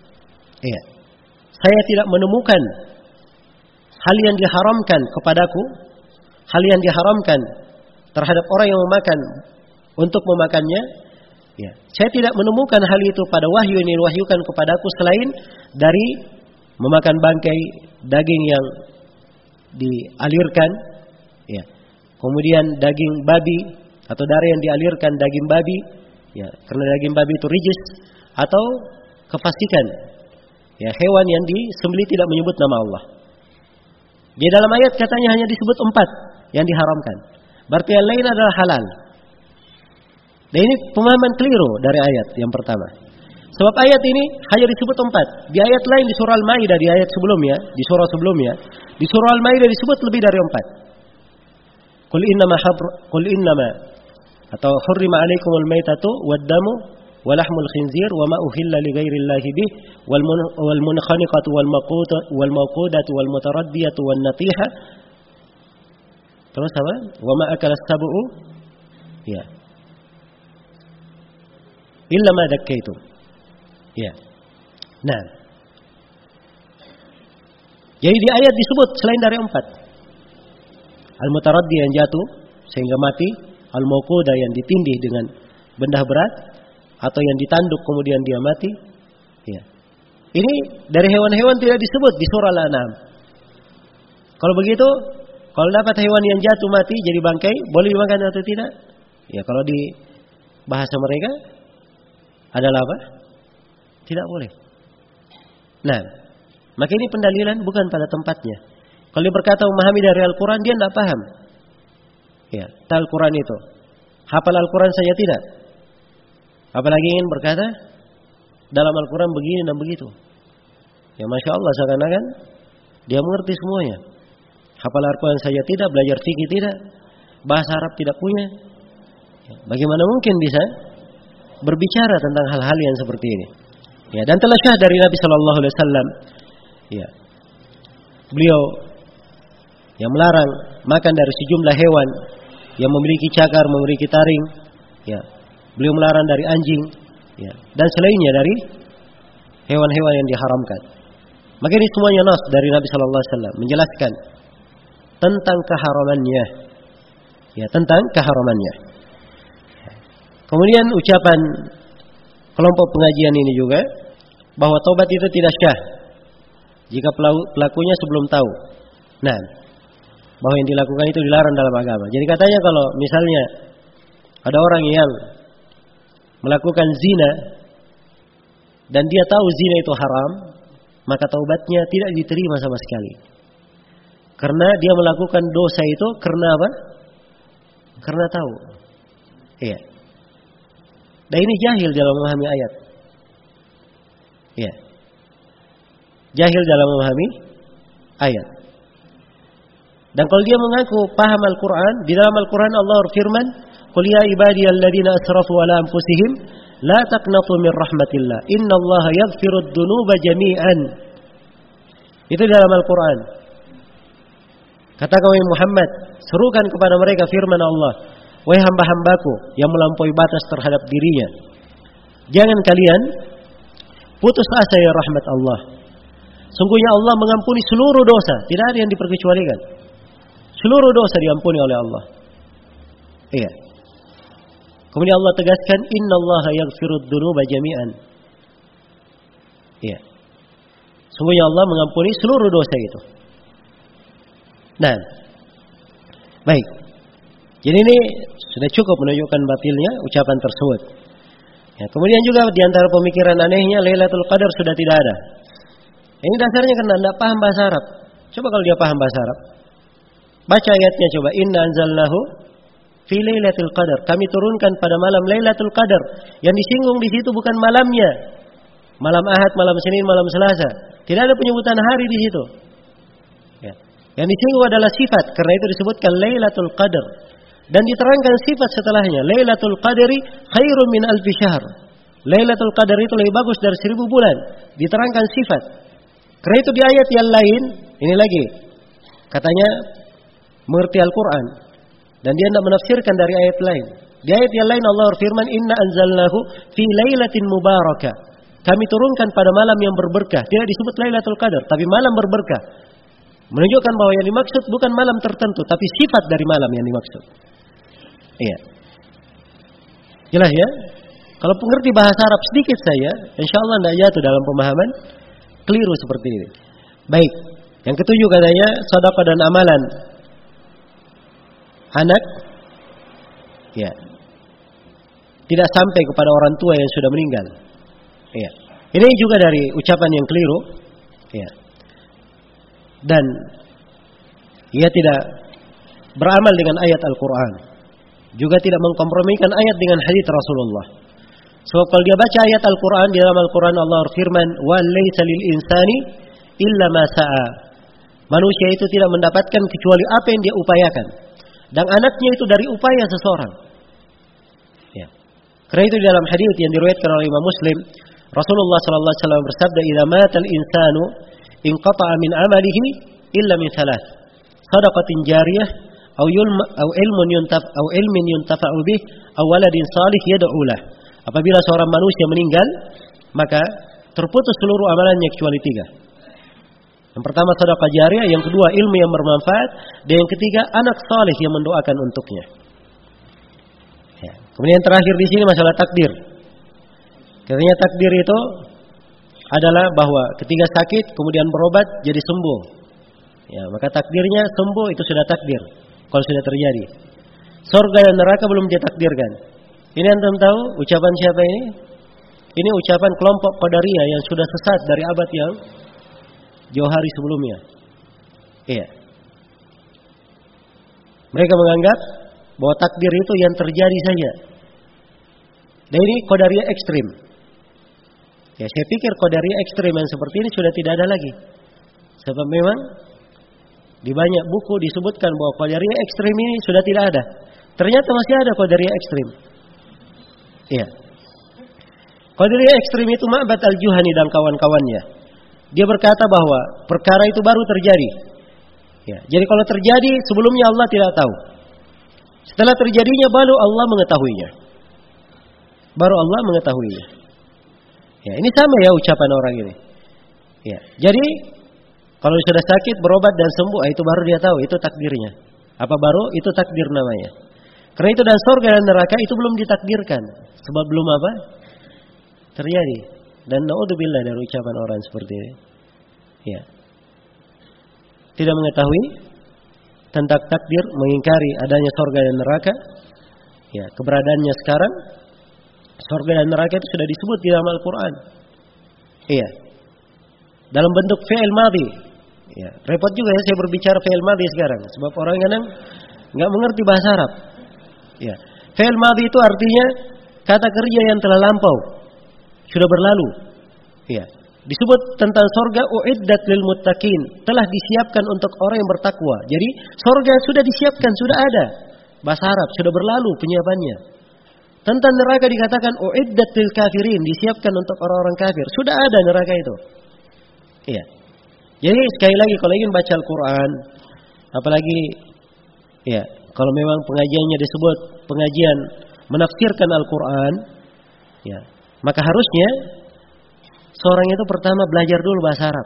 saya tidak menemukan hal yang diharamkan kepadaku, hal yang diharamkan terhadap orang yang memakan untuk memakannya. Ya, saya tidak menemukan hal itu pada wahyu yang diwahyukan kepadaku selain dari memakan bangkai daging yang dialirkan, ya. Kemudian daging babi atau darah yang dialirkan daging babi, ya, karena daging babi itu rijis, atau kefasikan, ya, hewan yang disembelih tidak menyebut nama Allah. Di dalam ayat katanya hanya disebut 4 yang diharamkan. Berarti yang lain adalah halal. Dan ini pemahaman keliru dari ayat yang pertama. Sebab ayat ini hanya disebut 4. Di ayat lain di surah Al-Maidah, di ayat sebelumnya, di surah sebelumnya, di surah Al-Maidah disebut lebih dari 4. Qul innama atau hurrima alaikumul maitatu wad-damu wa lahmul khinzir wa ma uhilla li ghairillahi bih wal munkhaniqatu wal mawqudatu wal mutaraddiyatu wan natiha. Terus apa? Wa ma akala as-sab'u, ya, illa ma dakkaitum. Ya. Nah. Jadi di ayat disebut selain dari 4. Al-mutaraddi yang jatuh sehingga mati, al-mawquda yang ditindih dengan benda berat, atau yang ditanduk kemudian dia mati. Ya. Ini dari hewan-hewan tidak disebut di surah Al-An'am. Kalau begitu, kalau dapat hewan yang jatuh mati jadi bangkai, boleh dimakan atau tidak? Ya, kalau di bahasa mereka adalah apa? Tidak boleh. Nah, maka ini pendalilan bukan pada tempatnya. Kalau dia berkata memahami dari Al-Quran, dia tidak paham. Ya, Al-Quran itu. Hafal Al-Quran saja tidak. Apalagi ingin berkata dalam Al-Quran begini dan begitu. Ya, Masya Allah, seakan-akan dia mengerti semuanya. Hafal Al-Quran saja tidak, belajar fikih tidak, bahasa Arab tidak punya. Ya, bagaimana mungkin bisa berbicara tentang hal-hal yang seperti ini? Ya, dan telah syah dari Nabi Sallallahu Alaihi Wasallam. Ya, beliau yang melarang makan dari sejumlah hewan yang memiliki cakar, memiliki taring. Ya, beliau melarang dari anjing, ya, dan selainnya dari hewan-hewan yang diharamkan. Maka ini semuanya nas dari Nabi Sallallahu Alaihi Wasallam menjelaskan tentang keharamannya. Ya, tentang keharamannya. Kemudian ucapan kelompok pengajian ini juga bahwa taubat itu tidak syah jika pelakunya sebelum tahu. Nah, bahwa yang dilakukan itu dilarang dalam agama. Jadi katanya kalau misalnya ada orang yang melakukan zina dan dia tahu zina itu haram, maka taubatnya tidak diterima sama sekali. Karena dia melakukan dosa itu karena apa? Karena tahu. Iya. Dan ini jahil dalam memahami ayat. Iya. Jahil dalam memahami ayat. Dan kalau dia mengaku paham Al-Quran, di dalam Al-Quran Allah berfirman, "Qul ya ibadiyalladzina asrafu ala anfusihim la taqnatu min rahmatillah, innallaha yaghfirud dzunuba jami'an. Itu dalam Al-Qur'an. Katakan wahai Muhammad, serukan kepada mereka firman Allah, wahai hamba-hambaku yang melampaui batas terhadap dirinya, jangan kalian putus asa ya rahmat Allah. Sungguhnya Allah mengampuni seluruh dosa, tidak ada yang diperkecualikan. Seluruh dosa diampuni oleh Allah. Iya. Kemudian Allah tegaskan, innallaha yaghfirud dzunuba jami'an. Iya. Sungguhnya Allah mengampuni seluruh dosa itu. Nah, baik. Jadi ini sudah cukup menunjukkan batilnya ucapan tersebut. Ya, kemudian juga di antara pemikiran anehnya, Lailatul Qadar sudah tidak ada. Ini dasarnya karena tidak paham bahasa Arab. Coba kalau dia paham bahasa Arab, baca ayatnya coba. Inna anzalnahu fi Lailatul Qadar. Kami turunkan pada malam Lailatul Qadar. Yang disinggung di situ bukan malamnya. Malam Ahad, malam Senin, malam Selasa. Tidak ada penyebutan hari di situ. Ya. Yang disinggung adalah sifat. Karena itu disebutkan Lailatul Qadar. Dan diterangkan sifat setelahnya. Lailatul Qadri khairun min alfi syahr. Lailatul Qadar itu lebih bagus dari 1000 bulan. Diterangkan sifat. Karena itu di ayat yang lain, ini lagi, katanya mengerti Al-Quran. Dan dia tidak menafsirkan dari ayat lain. Di ayat yang lain Allah berfirman, Inna anzalnahu fi lailatin mubarakah. Kami turunkan pada malam yang berberkah. Tidak disebut Lailatul Qadar, tapi malam berberkah. Menunjukkan bahwa yang dimaksud bukan malam tertentu, tapi sifat dari malam yang dimaksud. Iya. Jelas ya? Kalau pengerti bahasa Arab sedikit saja, insya Allah tidak jatuh dalam pemahaman keliru seperti ini. Baik. Yang ketujuh katanya, sedekah dan amalan anak, ya, tidak sampai kepada orang tua yang sudah meninggal. Ya. Ini juga dari ucapan yang keliru. Ya. Dan ia tidak beramal dengan ayat Al-Quran, juga tidak mengkompromikan ayat dengan hadits Rasulullah. Sebab kalau dia baca ayat Al-Quran, di dalam Al-Quran Allah berfirman, وَلَيْسَ لِلْإِنسَانِ إِلَّا مَا سَعَى. Manusia itu tidak mendapatkan kecuali apa yang dia upayakan. Dan anaknya itu dari upaya seseorang. Ya. Karena itu dalam hadits yang diriwayatkan oleh Imam Muslim, Rasulullah sallallahu alaihi wasallam bersabda, "Idza mata al-insanu inqata'a min 'amalihi illa min thalath. Shadaqatin jariyah aw ilmin yuntafa'u bih aw waladin salih yad'u lah." Apabila seorang manusia meninggal, maka terputus seluruh amalannya kecuali 3. Yang pertama sedekah jariyah, yang kedua ilmu yang bermanfaat, dan yang ketiga anak saleh yang mendoakan untuknya. Ya. Kemudian yang terakhir di sini masalah takdir. Katanya takdir itu adalah bahwa ketika sakit kemudian berobat jadi sembuh. Ya, maka takdirnya sembuh itu sudah takdir kalau sudah terjadi. Surga dan neraka belum ditakdirkan. Ini antum tahu ucapan siapa ini? Ini ucapan kelompok Qadariyah yang sudah sesat dari abad yang jauh hari sebelumnya. Iya. Mereka menganggap bahwa takdir itu yang terjadi saja. Dan ini Qadariyah ekstrim. Ya, saya pikir Qadariyah ekstrim yang seperti ini sudah tidak ada lagi. Sebab memang di banyak buku disebutkan bahwa Qadariyah ekstrim ini sudah tidak ada. Ternyata masih ada Qadariyah ekstrim. Iya. Qadariyah ekstrim itu Ma'bad al-Juhani dan kawan-kawannya. Dia berkata bahwa perkara itu baru terjadi. Ya, jadi kalau terjadi sebelumnya Allah tidak tahu. Setelah terjadinya baru Allah mengetahuinya. Baru Allah mengetahuinya. Ya, ini sama ya ucapan orang ini. Ya, jadi kalau sudah sakit berobat dan sembuh, itu baru dia tahu itu takdirnya. Apa baru? Itu takdir namanya. Karena itu dan surga dan neraka itu belum ditakdirkan. Sebab belum apa? Terjadi. Dan naudzubillah dari ucapan orang seperti ini. Ya. Tidak mengetahui tentang takdir, mengingkari adanya surga dan neraka. Ya, keberadaannya sekarang surga dan neraka itu sudah disebut di dalam Al-Quran. Iya. Dalam bentuk fi'il madhi. Ya, repot juga ya saya berbicara fi'il madhi sekarang, sebab orang kadang enggak mengerti bahasa Arab. Ya. Fi'il madhi itu artinya kata kerja yang telah lampau, sudah berlalu. Ya. Disebut tentang surga uiddat lil muttaqin, telah disiapkan untuk orang yang bertakwa. Jadi surga sudah disiapkan, sudah ada. Bahasa Arab sudah berlalu penyiapannya. Tentang neraka dikatakan uiddat lil kafirin, disiapkan untuk orang-orang kafir. Sudah ada neraka itu. Iya. Jadi sekali lagi kalau ingin baca Al-Qur'an, apalagi ya, kalau memang pengajiannya disebut pengajian menafsirkan Al-Qur'an, ya, maka harusnya seorang itu pertama belajar dulu bahasa Arab.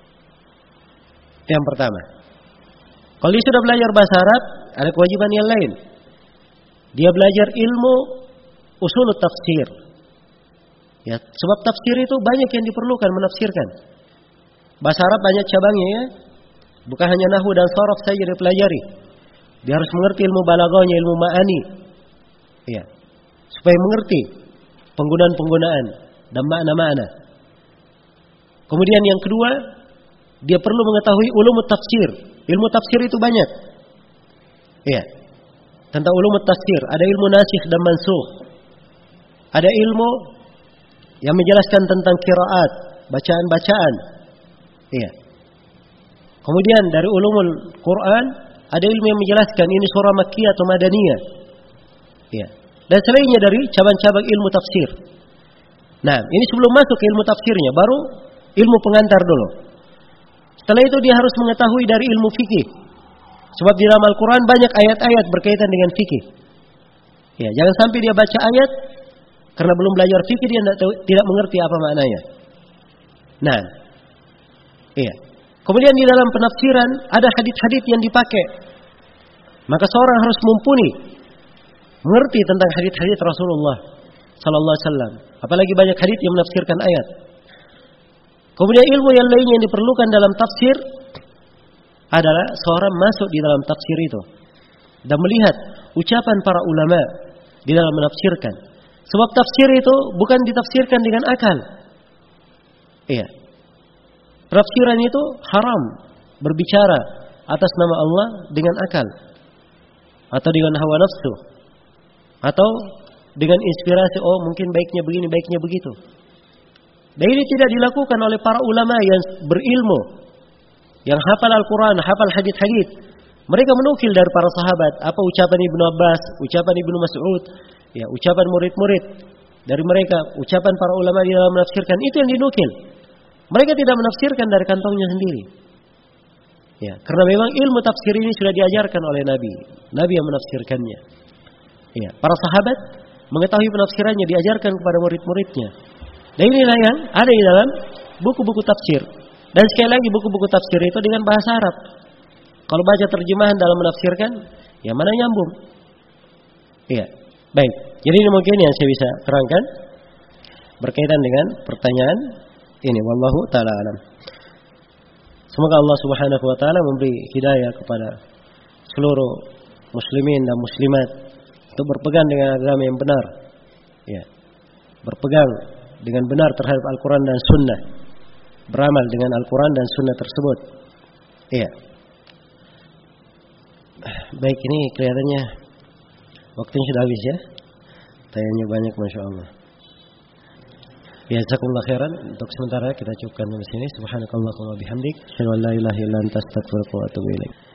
Itu yang pertama. Kalau dia sudah belajar bahasa Arab, ada kewajiban yang lain. Dia belajar ilmu usul tafsir. Ya, sebab tafsir itu banyak yang diperlukan menafsirkan. Bahasa Arab banyak cabangnya ya. Bukan hanya nahwu dan sharaf saja dipelajari. Dia harus mengerti ilmu balaghahnya, ilmu ma'ani. Ya. Supaya mengerti penggunaan-penggunaan dan makna-makna. Kemudian yang kedua, dia perlu mengetahui ulum tafsir. Ilmu tafsir itu banyak. Ya. Tentang ulum tafsir, ada ilmu nasikh dan mansukh. Ada ilmu yang menjelaskan tentang qiraat, bacaan-bacaan. Iya. Kemudian dari ulumul Quran ada ilmu yang menjelaskan ini surah Makkiyah atau Madaniyah. Iya. Dan selainnya dari cabang-cabang ilmu tafsir. Nah, ini sebelum masuk ke ilmu tafsirnya, baru ilmu pengantar dulu. Setelah itu dia harus mengetahui dari ilmu fikih. Sebab di dalam Al-Quran banyak ayat-ayat berkaitan dengan fikih. Ya, jangan sampai dia baca ayat karena belum belajar fikih dia tidak mengerti apa maknanya. Nah, iya. Kemudian di dalam penafsiran ada hadits-hadits yang dipakai. Maka seorang harus mumpuni mengerti tentang hadits-hadits Rasulullah sallallahu alaihi wasallam. Apalagi banyak hadits yang menafsirkan ayat. Kemudian ilmu yang lainnya yang diperlukan dalam tafsir adalah seorang masuk di dalam tafsir itu dan melihat ucapan para ulama di dalam menafsirkan. Sebab tafsir itu bukan ditafsirkan dengan akal. Iya. Penafsiran itu haram berbicara atas nama Allah dengan akal atau dengan hawa nafsu atau dengan inspirasi, oh mungkin baiknya begini, baiknya begitu. Dan ini tidak dilakukan oleh para ulama yang berilmu, yang hafal Al-Quran, hafal hadits-hadits. Mereka menukil dari para sahabat apa ucapan Ibnu Abbas, ucapan Ibnu Mas'ud, ya, ucapan murid-murid dari mereka, ucapan para ulama di dalam menafsirkan, itu yang dinukil. Mereka tidak menafsirkan dari kantongnya sendiri. Ya, karena memang ilmu tafsir ini sudah diajarkan oleh Nabi. Nabi yang menafsirkannya. Ya, para sahabat mengetahui penafsirannya, diajarkan kepada murid-muridnya. Dan inilah yang ada di dalam buku-buku tafsir. Dan sekali lagi buku-buku tafsir itu dengan bahasa Arab. Kalau baca terjemahan dalam menafsirkan, ya mana nyambung. Iya, baik. Jadi ini mungkin yang saya bisa terangkan berkaitan dengan pertanyaan ini. Wallahu ta'ala alam. Semoga Allah subhanahu wa ta'ala memberi hidayah kepada seluruh muslimin dan muslimat untuk berpegang dengan agama yang benar. Ya. Berpegang dengan benar terhadap Al-Quran dan Sunnah. Beramal dengan Al-Quran dan Sunnah tersebut. Iya. Baik, ini kelihatannya waktunya sudah habis ya. Tanyanya banyak, Masya Allah. Ya, jazakumullah khairan. Untuk sementara kita cukupkan di sini. Subhanakallahumma bihamdik. Asyhadu an la ilaha illa anta astaghfiruka wa atubu ilaik.